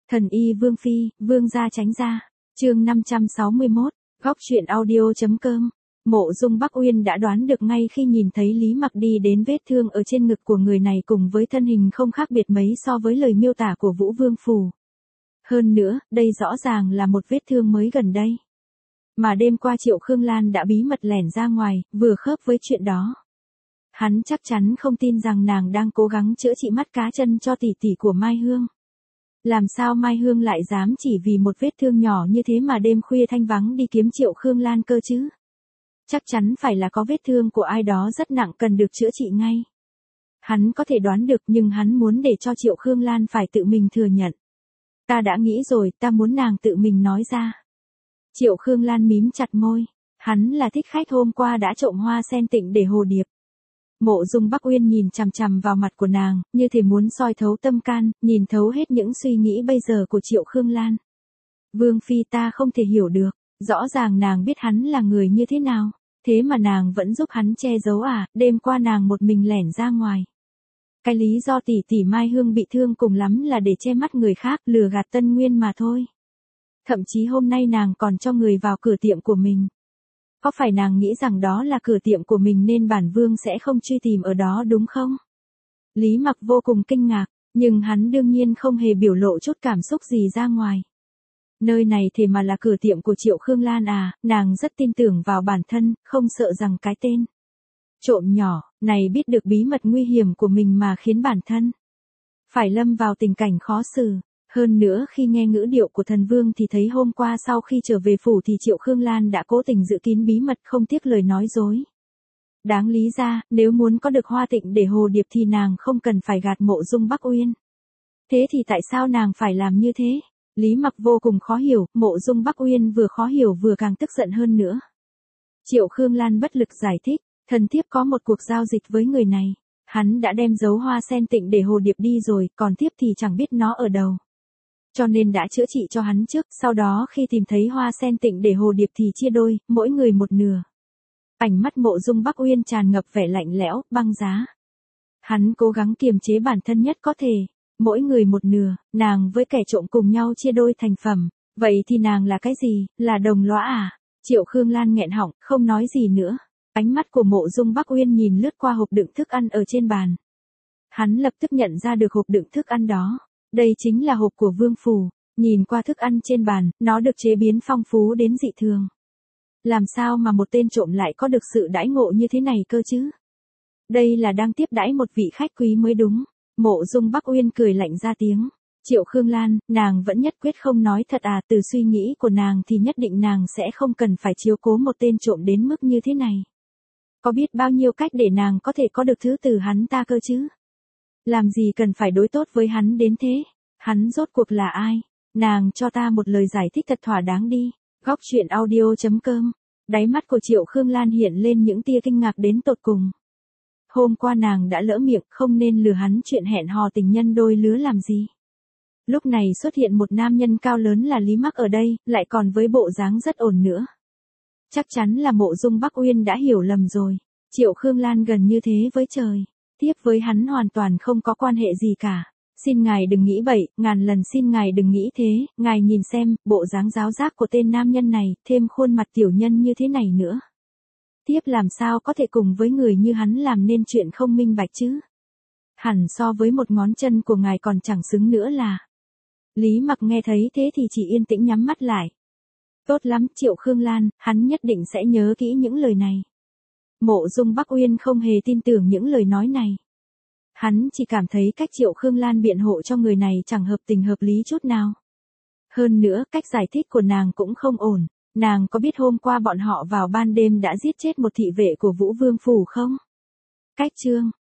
Thần y Vương Phi, Vương gia tránh ra. Chương 561, góc truyện audio.com. Mộ Dung Bắc Uyên đã đoán được ngay khi nhìn thấy Lý Mặc đi đến vết thương ở trên ngực của người này cùng với thân hình không khác biệt mấy so với lời miêu tả của Vũ Vương Phủ. Hơn nữa, đây rõ ràng là một vết thương mới gần đây. Mà đêm qua Triệu Khương Lan đã bí mật lẻn ra ngoài, vừa khớp với chuyện đó. Hắn chắc chắn không tin rằng nàng đang cố gắng chữa trị mắt cá chân cho tỷ tỷ của Mai Hương. Làm sao Mai Hương lại dám chỉ vì một vết thương nhỏ như thế mà đêm khuya thanh vắng đi kiếm Triệu Khương Lan cơ chứ? Chắc chắn phải là có vết thương của ai đó rất nặng cần được chữa trị ngay. Hắn có thể đoán được nhưng hắn muốn để cho Triệu Khương Lan phải tự mình thừa nhận. Ta đã nghĩ rồi, ta muốn nàng tự mình nói ra. Triệu Khương Lan mím chặt môi. Hắn là thích khách hôm qua đã trộm hoa sen tịnh để hồ điệp. Mộ Dung Bắc Uyên nhìn chằm chằm vào mặt của nàng, như thể muốn soi thấu tâm can, nhìn thấu hết những suy nghĩ bây giờ của Triệu Khương Lan. Vương Phi, ta không thể hiểu được, rõ ràng nàng biết hắn là người như thế nào, thế mà nàng vẫn giúp hắn che giấu à? Đêm qua nàng một mình lẻn ra ngoài. Cái lý do tỷ tỷ Mai Hương bị thương cùng lắm là để che mắt người khác, lừa gạt Tân Nguyên mà thôi. Thậm chí hôm nay nàng còn cho người vào cửa tiệm của mình. Có phải nàng nghĩ rằng đó là cửa tiệm của mình nên bản vương sẽ không truy tìm ở đó đúng không? Lý Mặc vô cùng kinh ngạc, nhưng hắn đương nhiên không hề biểu lộ chút cảm xúc gì ra ngoài. Nơi này thế mà là cửa tiệm của Triệu Khương Lan à? Nàng rất tin tưởng vào bản thân, không sợ rằng cái tên trộm nhỏ này biết được bí mật nguy hiểm của mình mà khiến bản thân phải lâm vào tình cảnh khó xử. Hơn nữa khi nghe ngữ điệu của thần vương thì thấy hôm qua sau khi trở về phủ thì Triệu Khương Lan đã cố tình giữ kín bí mật không tiếc lời nói dối. Đáng lý ra, nếu muốn có được hoa tịnh để hồ điệp thì nàng không cần phải gạt Mộ Dung Bắc Uyên. Thế thì tại sao nàng phải làm như thế? Lý Mặc vô cùng khó hiểu, Mộ Dung Bắc Uyên vừa khó hiểu vừa càng tức giận hơn nữa. Triệu Khương Lan bất lực giải thích, thần thiếp có một cuộc giao dịch với người này. Hắn đã đem giấu hoa sen tịnh để hồ điệp đi rồi, còn thiếp thì chẳng biết nó ở đâu. Cho nên đã chữa trị cho hắn trước, sau đó khi tìm thấy hoa sen tịnh để hồ điệp thì chia đôi, mỗi người một nửa. Ánh mắt Mộ Dung Bắc Uyên tràn ngập vẻ lạnh lẽo, băng giá. Hắn cố gắng kiềm chế bản thân nhất có thể, mỗi người một nửa, nàng với kẻ trộm cùng nhau chia đôi thành phẩm, vậy thì nàng là cái gì, là đồng lõa à? Triệu Khương Lan nghẹn họng, không nói gì nữa. Ánh mắt của Mộ Dung Bắc Uyên nhìn lướt qua hộp đựng thức ăn ở trên bàn. Hắn lập tức nhận ra được hộp đựng thức ăn đó. Đây chính là hộp của Vương Phủ, nhìn qua thức ăn trên bàn, nó được chế biến phong phú đến dị thường. Làm sao mà một tên trộm lại có được sự đãi ngộ như thế này cơ chứ? Đây là đang tiếp đãi một vị khách quý mới đúng. Mộ Dung Bắc Uyên cười lạnh ra tiếng. Triệu Khương Lan, nàng vẫn nhất quyết không nói thật à? Từ suy nghĩ của nàng thì nhất định nàng sẽ không cần phải chiếu cố một tên trộm đến mức như thế này. Có biết bao nhiêu cách để nàng có thể có được thứ từ hắn ta cơ chứ? Làm gì cần phải đối tốt với hắn đến thế? Hắn rốt cuộc là ai? Nàng cho ta một lời giải thích thật thỏa đáng đi. Góc truyện audio.com. Đáy mắt của Triệu Khương Lan hiện lên những tia kinh ngạc đến tột cùng. Hôm qua nàng đã lỡ miệng, không nên lừa hắn chuyện hẹn hò tình nhân đôi lứa làm gì. Lúc này xuất hiện một nam nhân cao lớn là Lý Mặc ở đây, lại còn với bộ dáng rất ổn nữa. Chắc chắn là Mộ Dung Bắc Uyên đã hiểu lầm rồi. Triệu Khương Lan gần như thế với trời. Tiếp với hắn hoàn toàn không có quan hệ gì cả. Xin ngài đừng nghĩ bậy, ngàn lần xin ngài đừng nghĩ thế, ngài nhìn xem, bộ dáng giáo giác của tên nam nhân này, thêm khuôn mặt tiểu nhân như thế này nữa. Tiếp làm sao có thể cùng với người như hắn làm nên chuyện không minh bạch chứ? Hẳn so với một ngón chân của ngài còn chẳng xứng nữa là. Lý Mặc nghe thấy thế thì chỉ yên tĩnh nhắm mắt lại. Tốt lắm, Triệu Khương Lan, hắn nhất định sẽ nhớ kỹ những lời này. Mộ Dung Bắc Uyên không hề tin tưởng những lời nói này. Hắn chỉ cảm thấy cách Triệu Khương Lan biện hộ cho người này chẳng hợp tình hợp lý chút nào. Hơn nữa, cách giải thích của nàng cũng không ổn. Nàng có biết hôm qua bọn họ vào ban đêm đã giết chết một thị vệ của Vũ Vương Phủ không? Cách chương